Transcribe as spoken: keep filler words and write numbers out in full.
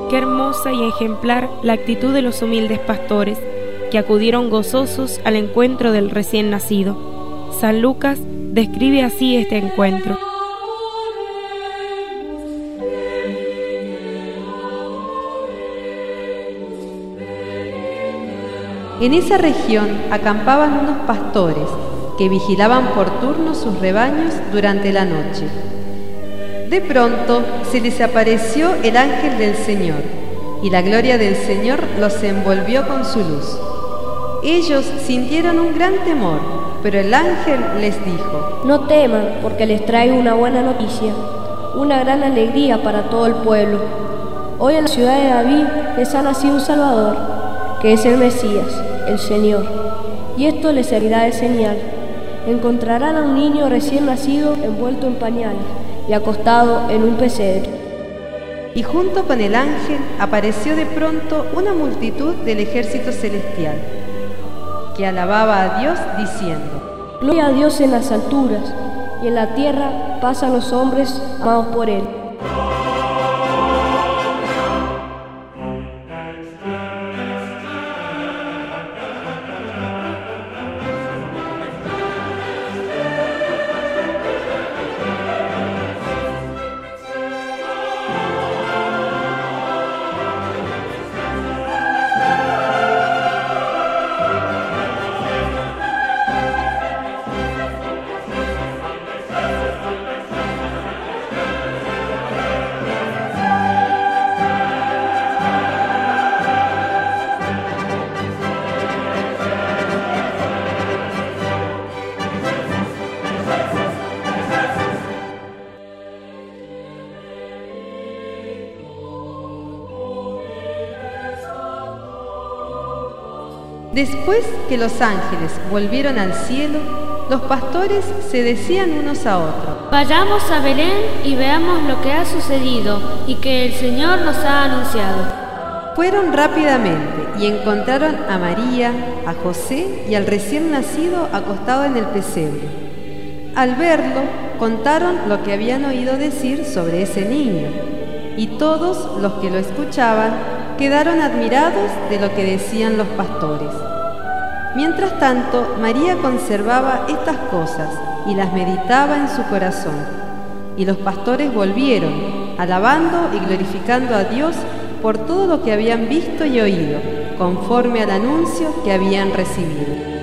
Qué hermosa y ejemplar la actitud de los humildes pastores, que acudieron gozosos al encuentro del recién nacido. San Lucas describe así este encuentro. En esa región acampaban unos pastores que vigilaban por turno sus rebaños durante la noche. De pronto se les apareció el ángel del Señor, y la gloria del Señor los envolvió con su luz. Ellos sintieron un gran temor, pero el ángel les dijo: No teman, porque les traigo una buena noticia, una gran alegría para todo el pueblo. Hoy en la ciudad de David les ha nacido un Salvador, que es el Mesías, el Señor. Y esto les servirá de señal: encontrarán a un niño recién nacido envuelto en pañales y acostado en un pesebre. Y junto con el ángel apareció de pronto una multitud del ejército celestial, que alababa a Dios diciendo: Gloria a Dios en las alturas, y en la tierra paz a los hombres amados por Él. Después que los ángeles volvieron al cielo, los pastores se decían unos a otros: Vayamos a Belén y veamos lo que ha sucedido y que el Señor nos ha anunciado. Fueron rápidamente y encontraron a María, a José y al recién nacido acostado en el pesebre. Al verlo, contaron lo que habían oído decir sobre ese niño, y todos los que lo escuchaban quedaron admirados de lo que decían los pastores. Mientras tanto, María conservaba estas cosas y las meditaba en su corazón. Y los pastores volvieron, alabando y glorificando a Dios por todo lo que habían visto y oído, conforme al anuncio que habían recibido.